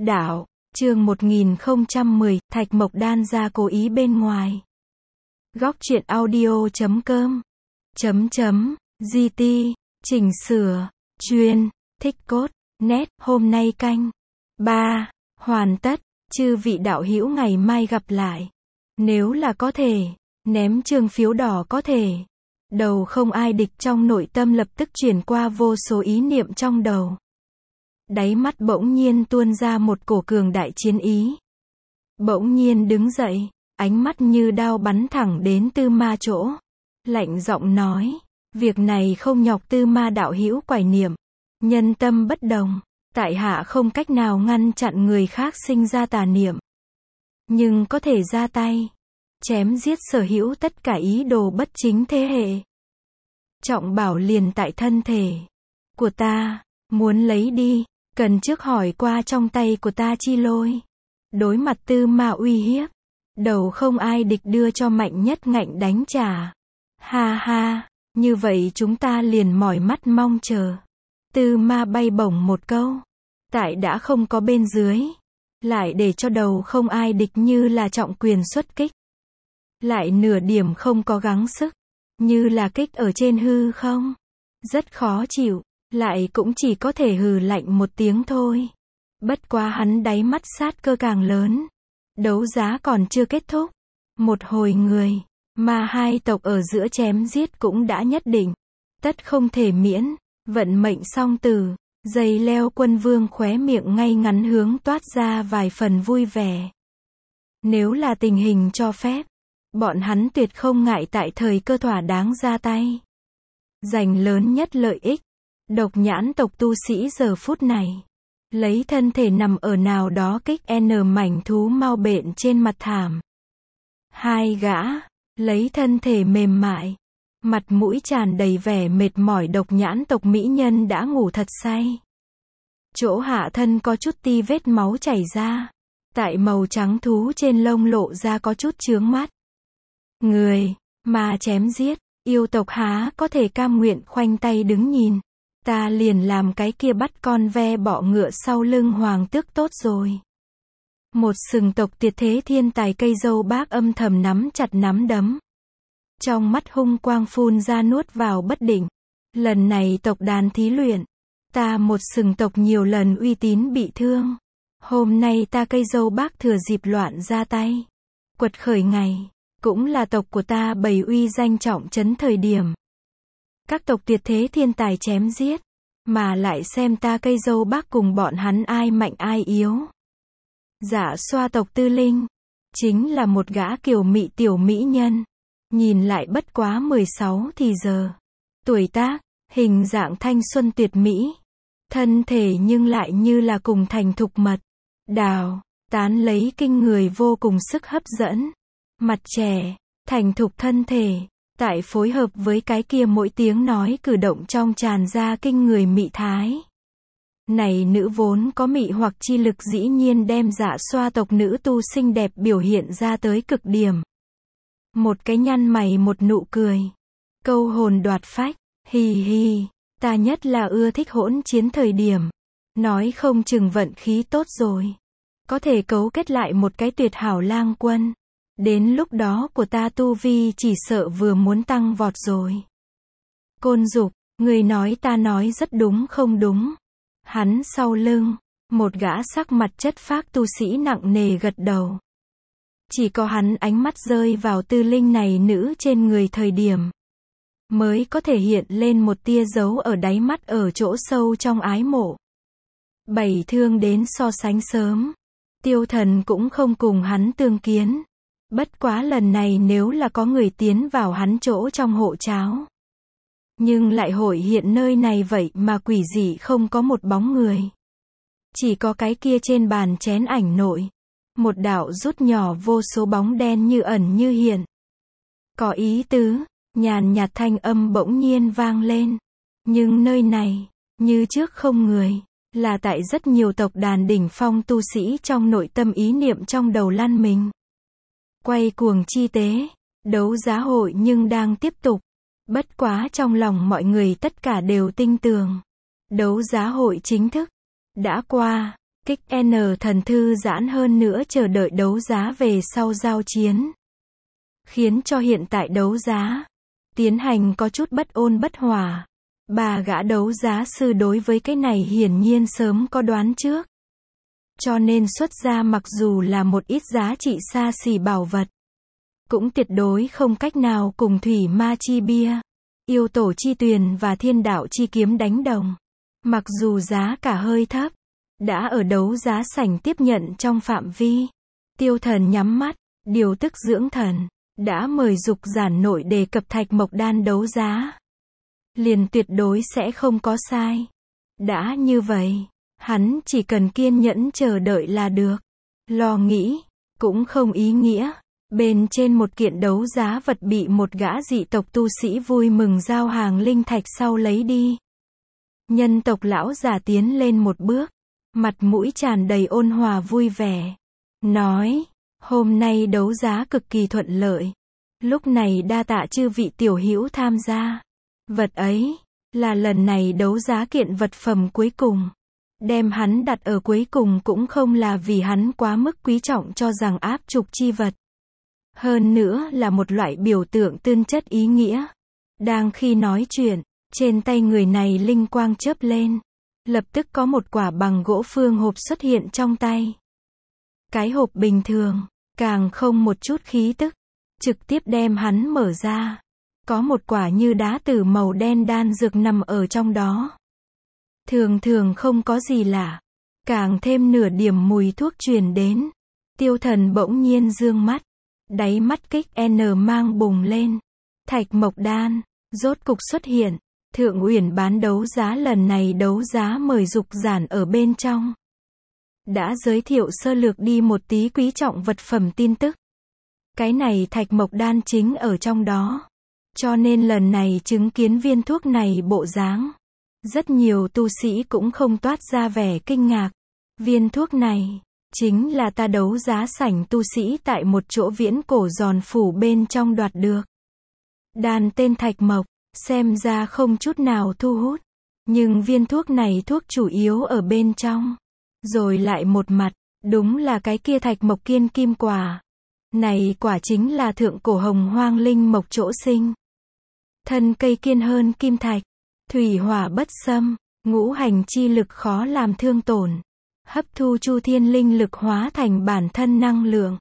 Đạo, chương 1010, Thạch Mộc Đan ra cố ý bên ngoài. Góc truyện audio.com GT, chỉnh sửa, chuyên, thích cốt, nét, hôm nay canh 3, hoàn tất, chư vị đạo hữu ngày mai gặp lại. Nếu là có thể, ném chương phiếu đỏ có thể. Đầu không ai địch trong nội tâm lập tức chuyển qua vô số ý niệm trong đầu. Đáy mắt bỗng nhiên tuôn ra một cổ cường đại chiến ý. Bỗng nhiên đứng dậy, ánh mắt như đao bắn thẳng đến Tư Ma chỗ. Lạnh giọng nói, việc này không nhọc Tư Ma đạo hữu quải niệm. Nhân tâm bất đồng, tại hạ không cách nào ngăn chặn người khác sinh ra tà niệm. Nhưng có thể ra tay, chém giết sở hữu tất cả ý đồ bất chính thế hệ. Trọng bảo liền tại thân thể của ta, muốn lấy đi, cần trước hỏi qua trong tay của ta chi lôi. Đối mặt Tư Ma uy hiếp, đầu không ai địch đưa cho mạnh nhất ngạnh đánh trả. Ha ha, như vậy chúng ta liền mỏi mắt mong chờ. Tư Ma bay bổng một câu, tại đã không có bên dưới, lại để cho đầu không ai địch như là trọng quyền xuất kích. Lại nửa điểm không có gắng sức, như là kích ở trên hư không. Rất khó chịu, lại cũng chỉ có thể hừ lạnh một tiếng thôi. Bất quá hắn đáy mắt sát cơ càng lớn. Đấu giá còn chưa kết thúc. Một hồi người, mà hai tộc ở giữa chém giết cũng đã nhất định. Tất không thể miễn, vận mệnh song tử. Dây leo Quân Vương khóe miệng ngay ngắn hướng toát ra vài phần vui vẻ. Nếu là tình hình cho phép, bọn hắn tuyệt không ngại tại thời cơ thỏa đáng ra tay. Giành lớn nhất lợi ích. Độc Nhãn tộc tu sĩ giờ phút này, lấy thân thể nằm ở nào đó kích N mảnh thú mau bện trên mặt thảm. Hai gã, lấy thân thể mềm mại, mặt mũi tràn đầy vẻ mệt mỏi Độc Nhãn tộc mỹ nhân đã ngủ thật say. Chỗ hạ thân có chút ti vết máu chảy ra, tại màu trắng thú trên lông lộ ra có chút chướng mắt. Người, mà chém giết, yêu tộc há có thể cam nguyện khoanh tay đứng nhìn. Ta liền làm cái kia bắt con ve bọ ngựa sau lưng hoàng tước tốt rồi. Một sừng tộc tuyệt thế thiên tài cây dâu bác âm thầm nắm chặt nắm đấm. Trong mắt hung quang phun ra nuốt vào bất định. Lần này tộc đàn thí luyện, ta một sừng tộc nhiều lần uy tín bị thương. Hôm nay ta cây dâu bác thừa dịp loạn ra tay. Quật khởi ngày, cũng là tộc của ta bày uy danh trọng trấn thời điểm. Các tộc tuyệt thế thiên tài chém giết, mà lại xem ta cây dâu bác cùng bọn hắn ai mạnh ai yếu. Dạ Xoa tộc Tư Linh, chính là một gã kiều mị tiểu mỹ nhân. Nhìn lại bất quá 16 thì giờ. Tuổi tác, hình dạng thanh xuân tuyệt mỹ. Thân thể nhưng lại như là cùng thành thục mật. Đào, tán lấy kinh người vô cùng sức hấp dẫn. Mặt trẻ, thành thục thân thể. Tại phối hợp với cái kia mỗi tiếng nói cử động trong tràn ra kinh người mị thái. Này nữ vốn có mị hoặc chi lực dĩ nhiên đem Dạ Xoa tộc nữ tu xinh đẹp biểu hiện ra tới cực điểm. Một cái nhăn mày một nụ cười. Câu hồn đoạt phách, hì hì, ta nhất là ưa thích hỗn chiến thời điểm. Nói không chừng vận khí tốt rồi. Có thể cấu kết lại một cái tuyệt hảo lang quân. Đến lúc đó của ta tu vi chỉ sợ vừa muốn tăng vọt rồi. Côn Dục, người nói ta nói rất đúng không đúng? Hắn sau lưng, một gã sắc mặt chất phác tu sĩ nặng nề gật đầu. Chỉ có hắn ánh mắt rơi vào Tư Linh này nữ trên người thời điểm, mới có thể hiện lên một tia dấu ở đáy mắt ở chỗ sâu trong ái mộ. Bảy thương đến so sánh sớm, Tiêu Thần cũng không cùng hắn tương kiến. Bất quá lần này nếu là có người tiến vào hắn chỗ trong hộ cháo, nhưng lại hội hiện nơi này vậy mà quỷ dị không có một bóng người. Chỉ có cái kia trên bàn chén ảnh nội. Một đạo rút nhỏ vô số bóng đen như ẩn như hiện. Có ý tứ, nhàn nhạt thanh âm bỗng nhiên vang lên. Nhưng nơi này, như trước không người, là tại rất nhiều tộc đàn đỉnh phong tu sĩ trong nội tâm ý niệm trong đầu lăn mình. Quay cuồng chi tế, đấu giá hội nhưng đang tiếp tục. Bất quá trong lòng mọi người tất cả đều tin tưởng. Đấu giá hội chính thức đã qua, Kích N thần thư giãn hơn nữa chờ đợi đấu giá về sau giao chiến. Khiến cho hiện tại đấu giá tiến hành có chút bất ôn bất hòa. Bà gã đấu giá sư đối với cái này hiển nhiên sớm có đoán trước. Cho nên xuất ra mặc dù là một ít giá trị xa xỉ bảo vật, cũng tuyệt đối không cách nào cùng thủy ma chi bia, yêu tổ chi tuyền và thiên đạo chi kiếm đánh đồng. Mặc dù giá cả hơi thấp, đã ở đấu giá sảnh tiếp nhận trong phạm vi. Tiêu Thần nhắm mắt, điều tức dưỡng thần, đã mời Dục Giản nội đề cập thạch mộc đan đấu giá. Liền tuyệt đối sẽ không có sai. Đã như vậy, hắn chỉ cần kiên nhẫn chờ đợi là được. Lo nghĩ, cũng không ý nghĩa. Bên trên một kiện đấu giá vật bị một gã dị tộc tu sĩ vui mừng giao hàng linh thạch sau lấy đi. Nhân tộc lão già tiến lên một bước, mặt mũi tràn đầy ôn hòa vui vẻ. Nói, hôm nay đấu giá cực kỳ thuận lợi. Lúc này đa tạ chư vị tiểu hữu tham gia. Vật ấy, là lần này đấu giá kiện vật phẩm cuối cùng. Đem hắn đặt ở cuối cùng cũng không là vì hắn quá mức quý trọng cho rằng áp trục chi vật. Hơn nữa là một loại biểu tượng tương chất ý nghĩa. Đang khi nói chuyện, trên tay người này linh quang chớp lên. Lập tức có một quả bằng gỗ phương hộp xuất hiện trong tay. Cái hộp bình thường, càng không một chút khí tức. Trực tiếp đem hắn mở ra. Có một quả như đá tử màu đen đan dược nằm ở trong đó. Thường thường không có gì lạ. Càng thêm nửa điểm mùi thuốc truyền đến. Tiêu Thần bỗng nhiên dương mắt. Đáy mắt Kích N mang bùng lên. Thạch mộc đan, rốt cục xuất hiện. Thượng Uyển bán đấu giá lần này đấu giá mời Dục Giản ở bên trong. Đã giới thiệu sơ lược đi một tí quý trọng vật phẩm tin tức. Cái này thạch mộc đan chính ở trong đó. Cho nên lần này chứng kiến viên thuốc này bộ dáng. Rất nhiều tu sĩ cũng không toát ra vẻ kinh ngạc. Viên thuốc này, chính là ta đấu giá sảnh tu sĩ tại một chỗ viễn cổ giòn phủ bên trong đoạt được. Đan tên thạch mộc, xem ra không chút nào thu hút. Nhưng viên thuốc này thuốc chủ yếu ở bên trong. Rồi lại một mặt, đúng là cái kia thạch mộc kiên kim quả. Này quả chính là thượng cổ hồng hoang linh mộc chỗ sinh. Thân cây kiên hơn kim thạch, thủy hỏa bất xâm, ngũ hành chi lực khó làm thương tổn. Hấp thu chu thiên linh lực hóa thành bản thân năng lượng.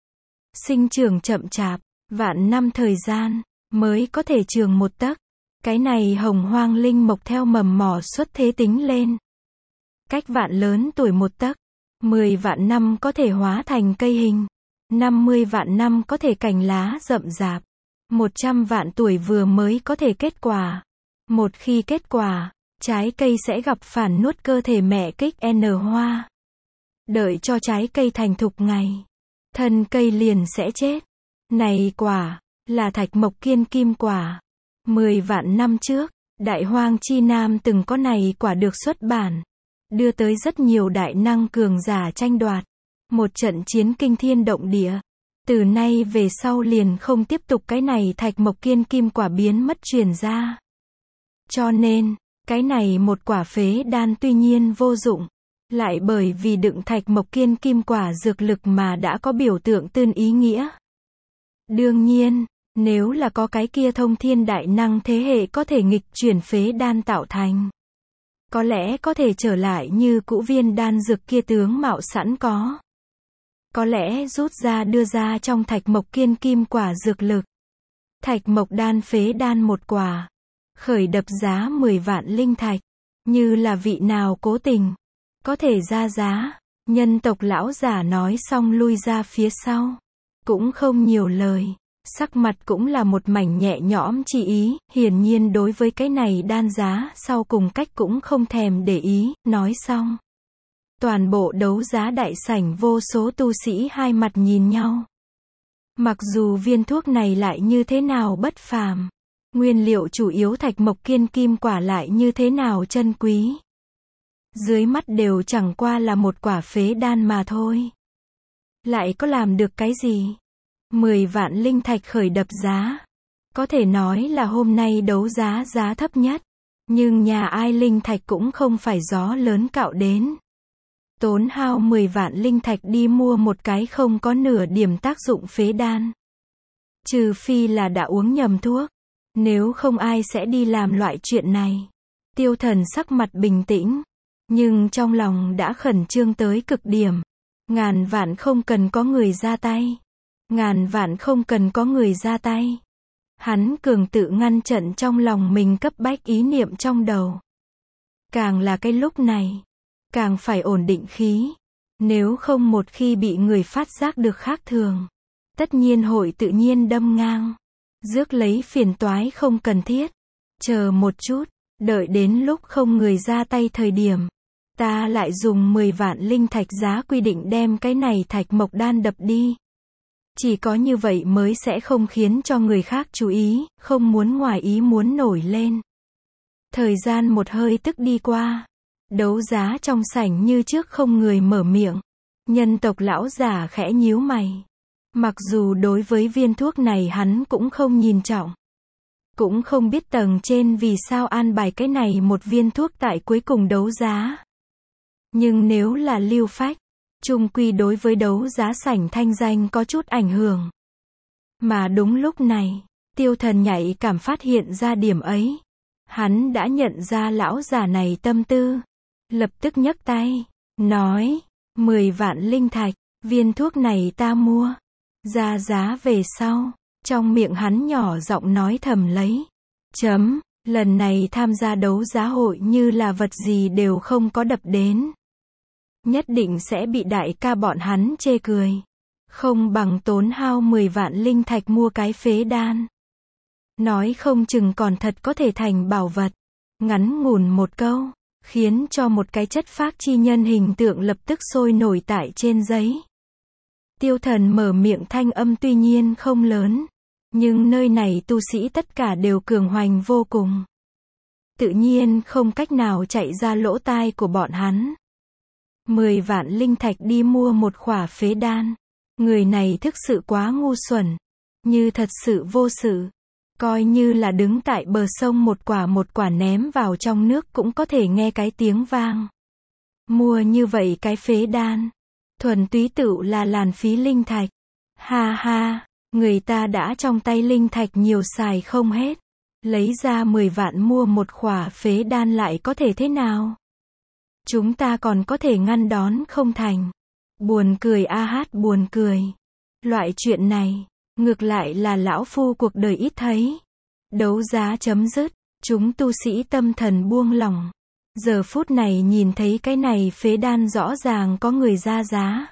Sinh trưởng chậm chạp, vạn năm thời gian, mới có thể trường một tấc. Cái này hồng hoang linh mộc theo mầm mỏ xuất thế tính lên. Cách vạn lớn tuổi một tấc, 10 vạn năm có thể hóa thành cây hình. 50 vạn năm có thể cành lá rậm rạp. 100 vạn tuổi vừa mới có thể kết quả. Một khi kết quả, trái cây sẽ gặp phản nuốt cơ thể mẹ Kích N hoa. Đợi cho trái cây thành thục ngày, thân cây liền sẽ chết. Này quả, là thạch mộc kiên kim quả. 10 vạn năm trước, Đại Hoang Chi Nam từng có này quả được xuất bản. Đưa tới rất nhiều đại năng cường giả tranh đoạt. Một trận chiến kinh thiên động địa. Từ nay về sau liền không tiếp tục cái này thạch mộc kiên kim quả biến mất truyền ra. Cho nên, cái này một quả phế đan tuy nhiên vô dụng. Lại bởi vì đựng thạch mộc kiên kim quả dược lực mà đã có biểu tượng tương ý nghĩa. Đương nhiên, nếu là có cái kia thông thiên đại năng thế hệ có thể nghịch chuyển phế đan tạo thành. Có lẽ có thể trở lại như cũ viên đan dược kia tướng mạo sẵn có. Có lẽ rút ra đưa ra trong thạch mộc kiên kim quả dược lực. Thạch mộc đan phế đan một quả. Khởi đập giá 10 vạn linh thạch. Như là vị nào cố tình. Có thể ra giá. Nhân tộc lão giả nói xong lui ra phía sau. Cũng không nhiều lời. Sắc mặt cũng là một mảnh nhẹ nhõm chi ý. Hiển nhiên đối với cái này đan giá sau cùng cách cũng không thèm để ý. Nói xong. Toàn bộ đấu giá đại sảnh vô số tu sĩ hai mặt nhìn nhau. Mặc dù viên thuốc này lại như thế nào bất phàm. Nguyên liệu chủ yếu thạch mộc kiên kim quả lại như thế nào chân quý. Dưới mắt đều chẳng qua là một quả phế đan mà thôi. Lại có làm được cái gì? 10 vạn linh thạch khởi đập giá. Có thể nói là hôm nay đấu giá giá thấp nhất. Nhưng nhà ai linh thạch cũng không phải gió lớn cạo đến. Tốn hao 10 vạn linh thạch đi mua một cái không có nửa điểm tác dụng phế đan. Trừ phi là đã uống nhầm thuốc. Nếu không ai sẽ đi làm loại chuyện này. Tiêu Thần sắc mặt bình tĩnh. Nhưng trong lòng đã khẩn trương tới cực điểm. Ngàn vạn không cần có người ra tay. Ngàn vạn không cần có người ra tay. Hắn cường tự ngăn trận trong lòng mình cấp bách ý niệm trong đầu. Càng là cái lúc này, càng phải ổn định khí. Nếu không một khi bị người phát giác được khác thường, tất nhiên hội tự nhiên đâm ngang. Rước lấy phiền toái không cần thiết. Chờ một chút, đợi đến lúc không người ra tay thời điểm, ta lại dùng 10 vạn linh thạch giá quy định đem cái này thạch mộc đan đập đi. Chỉ có như vậy mới sẽ không khiến cho người khác chú ý, không muốn ngoài ý muốn nổi lên. Thời gian một hơi tức đi qua. Đấu giá trong sảnh như trước không người mở miệng. Nhân tộc lão giả khẽ nhíu mày. Mặc dù đối với viên thuốc này hắn cũng không nhìn trọng. Cũng không biết tầng trên vì sao an bài cái này một viên thuốc tại cuối cùng đấu giá. Nhưng nếu là lưu phách, chung quy đối với đấu giá sảnh thanh danh có chút ảnh hưởng. Mà đúng lúc này, Tiêu Thần nhạy cảm phát hiện ra điểm ấy. Hắn đã nhận ra lão già này tâm tư. Lập tức nhấc tay, nói, 10 vạn linh thạch, viên thuốc này ta mua. Ra giá về sau, trong miệng hắn nhỏ giọng nói thầm lấy. Lần này tham gia đấu giá hội như là vật gì đều không có đập đến. Nhất định sẽ bị đại ca bọn hắn chê cười. Không bằng tốn hao 10 vạn linh thạch mua cái phế đan. Nói không chừng còn thật có thể thành bảo vật. Ngắn ngủn một câu, khiến cho một cái chất phác chi nhân hình tượng lập tức sôi nổi tại trên giấy. Tiêu Thần mở miệng thanh âm tuy nhiên không lớn, nhưng nơi này tu sĩ tất cả đều cường hoành vô cùng. Tự nhiên không cách nào chạy ra lỗ tai của bọn hắn. 10 vạn linh thạch đi mua một khỏa phế đan. Người này thực sự quá ngu xuẩn. Như thật sự vô sự. Coi như là đứng tại bờ sông một quả ném vào trong nước cũng có thể nghe cái tiếng vang. Mua như vậy cái phế đan. Thuần túy tựu là làn phí linh thạch. Ha ha, người ta đã trong tay linh thạch nhiều xài không hết. Lấy ra 10 vạn mua một khỏa phế đan lại có thể thế nào? Chúng ta còn có thể ngăn đón không thành. Buồn cười a hát buồn cười. Loại chuyện này, ngược lại là lão phu cuộc đời ít thấy. Đấu giá chấm dứt, chúng tu sĩ tâm thần buông lỏng. Giờ phút này nhìn thấy cái này phế đan rõ ràng có người ra giá.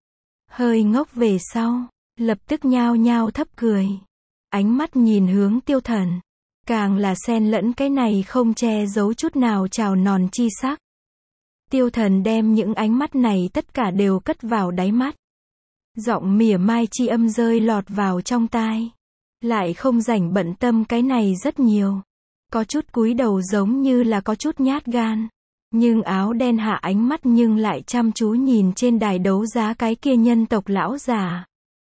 Hơi ngốc về sau, lập tức nhao nhao thấp cười. Ánh mắt nhìn hướng Tiêu Thần. Càng là xen lẫn cái này không che giấu chút nào trào nòn chi sắc. Tiêu Thần đem những ánh mắt này tất cả đều cất vào đáy mắt. Giọng mỉa mai chi âm rơi lọt vào trong tai. Lại không rảnh bận tâm cái này rất nhiều. Có chút cúi đầu giống như là có chút nhát gan. Nhưng áo đen hạ ánh mắt nhưng lại chăm chú nhìn trên đài đấu giá cái kia nhân tộc lão già.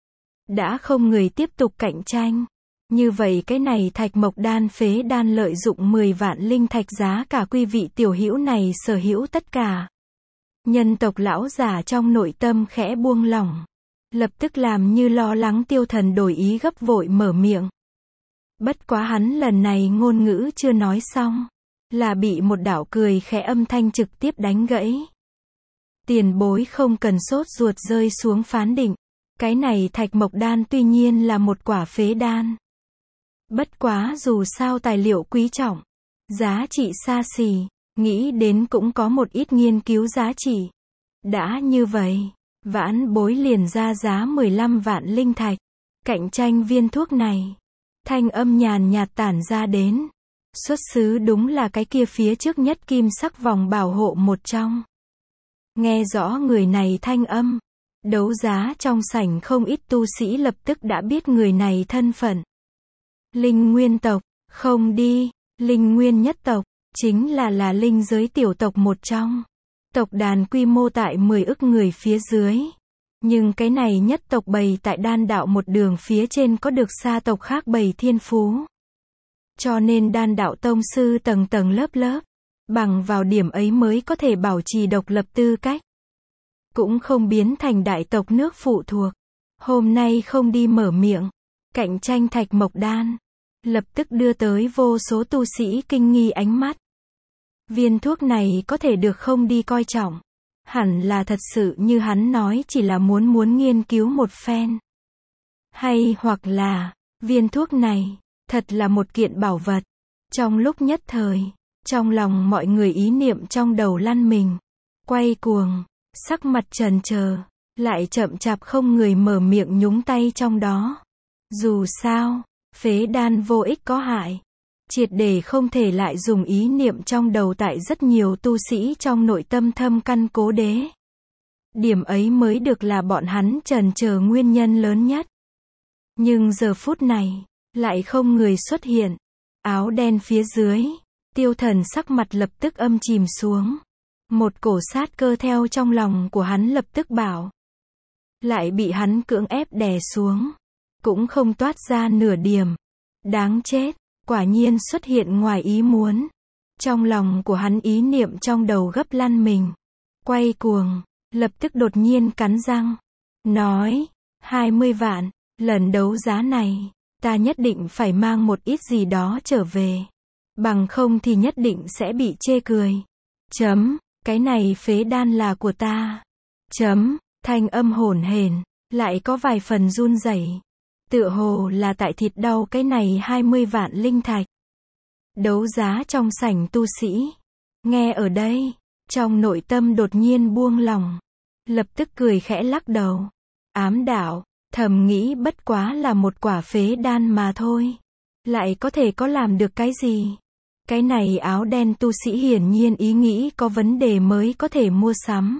Đã không người tiếp tục cạnh tranh. Như vậy cái này thạch mộc đan phế đan lợi dụng 10 vạn linh thạch giá cả quý vị tiểu hữu này sở hữu tất cả. Nhân tộc lão già trong nội tâm khẽ buông lỏng. Lập tức làm như lo lắng Tiêu Thần đổi ý gấp vội mở miệng. Bất quá hắn lần này ngôn ngữ chưa nói xong. Là bị một đạo cười khẽ âm thanh trực tiếp đánh gãy. Tiền bối không cần sốt ruột rơi xuống phán định. Cái này thạch mộc đan tuy nhiên là một quả phế đan. Bất quá dù sao tài liệu quý trọng. Giá trị xa xỉ. Nghĩ đến cũng có một ít nghiên cứu giá trị. Đã như vậy. Vãn bối liền ra giá 15 vạn linh thạch. Cạnh tranh viên thuốc này. Thanh âm nhàn nhạt tản ra đến. Xuất xứ đúng là cái kia phía trước nhất kim sắc vòng bảo hộ một trong. Nghe rõ người này thanh âm. Đấu giá trong sảnh không ít tu sĩ lập tức đã biết người này thân phận. Linh nguyên tộc, không đi, linh nguyên nhất tộc, chính là linh giới tiểu tộc một trong. Tộc đàn quy mô tại 10 ức người phía dưới. Nhưng cái này nhất tộc bày tại đan đạo một đường phía trên có được xa tộc khác bày thiên phú. Cho nên đan đạo tông sư tầng tầng lớp lớp. Bằng vào điểm ấy mới có thể bảo trì độc lập tư cách. cũng không biến thành đại tộc nước phụ thuộc. Hôm nay không đi mở miệng, cạnh tranh thạch mộc đan, lập tức đưa tới vô số tu sĩ kinh nghi ánh mắt. Viên thuốc này có thể được không đi coi trọng. Hẳn là thật sự như hắn nói chỉ là muốn nghiên cứu một phen. Hay hoặc là, viên thuốc này, thật là một kiện bảo vật. Trong lúc nhất thời, trong lòng mọi người ý niệm trong đầu lăn mình, quay cuồng, sắc mặt chần chờ, lại chậm chạp không người mở miệng nhúng tay trong đó. Dù sao, phế đan vô ích có hại. Triệt để không thể lại dùng ý niệm trong đầu tại rất nhiều tu sĩ trong nội tâm thâm căn cố đế. Điểm ấy mới được là bọn hắn chần chờ nguyên nhân lớn nhất. Nhưng giờ phút này, lại không người xuất hiện. Áo đen phía dưới, Tiêu Thần sắc mặt lập tức âm chìm xuống. Một cổ sát cơ theo trong lòng của hắn lập tức bảo. Lại bị hắn cưỡng ép đè xuống. Cũng không toát ra nửa điểm. Đáng chết, quả nhiên xuất hiện ngoài ý muốn. Trong lòng của hắn ý niệm trong đầu gấp lăn mình. Quay cuồng, lập tức đột nhiên cắn răng. Nói, 20 vạn, lần đấu giá này, ta nhất định phải mang một ít gì đó trở về. Bằng không thì nhất định sẽ bị chê cười. Cái này phế đan là của ta. Thanh âm hổn hển, lại có vài phần run rẩy. Tựa hồ là tại thịt đau cái này 20 vạn linh thạch. Đấu giá trong sảnh tu sĩ. Nghe ở đây, trong nội tâm đột nhiên buông lòng. Lập tức cười khẽ lắc đầu. Ám đạo, thầm nghĩ bất quá là một quả phế đan mà thôi. Lại có thể có làm được cái gì? Cái này áo đen tu sĩ hiển nhiên ý nghĩ có vấn đề mới có thể mua sắm.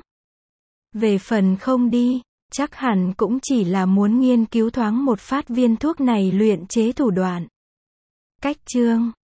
Về phần không đi, chắc hẳn cũng chỉ là muốn nghiên cứu thoáng một phát viên thuốc này luyện chế thủ đoạn. Cách chương